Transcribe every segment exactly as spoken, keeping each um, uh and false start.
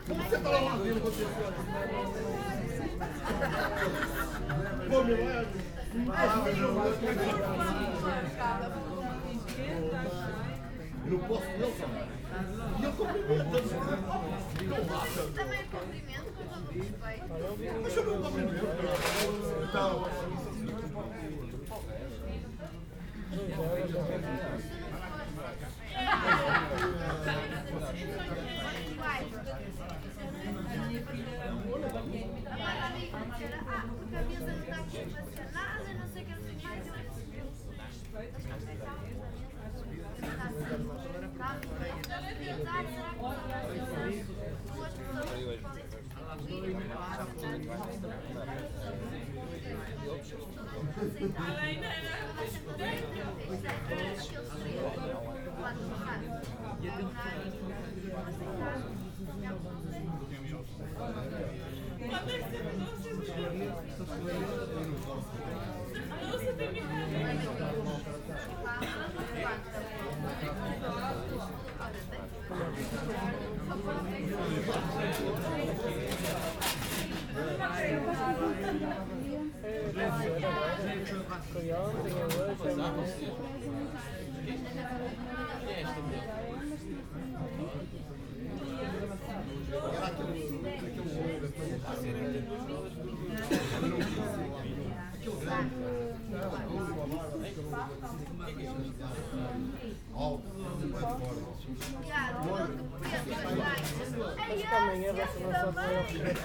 Como você tá lá vendo você? Pô, meu é. Eu não posso, não, Samara. E eu cumprimentando. Não acha? Também cumprimento com todo respeito. Deixa eu ver o cumprimento. Então. Ah, porque a mesa não está aqui estacionada, não sei o que, não sei o que mais. Amanhã vai ser nossa primeira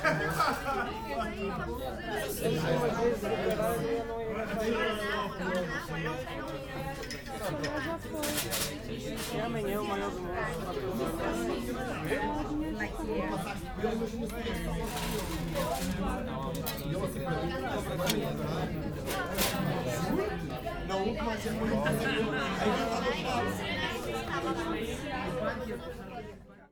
e amanhã o maior do mundo. Não, mas é muito.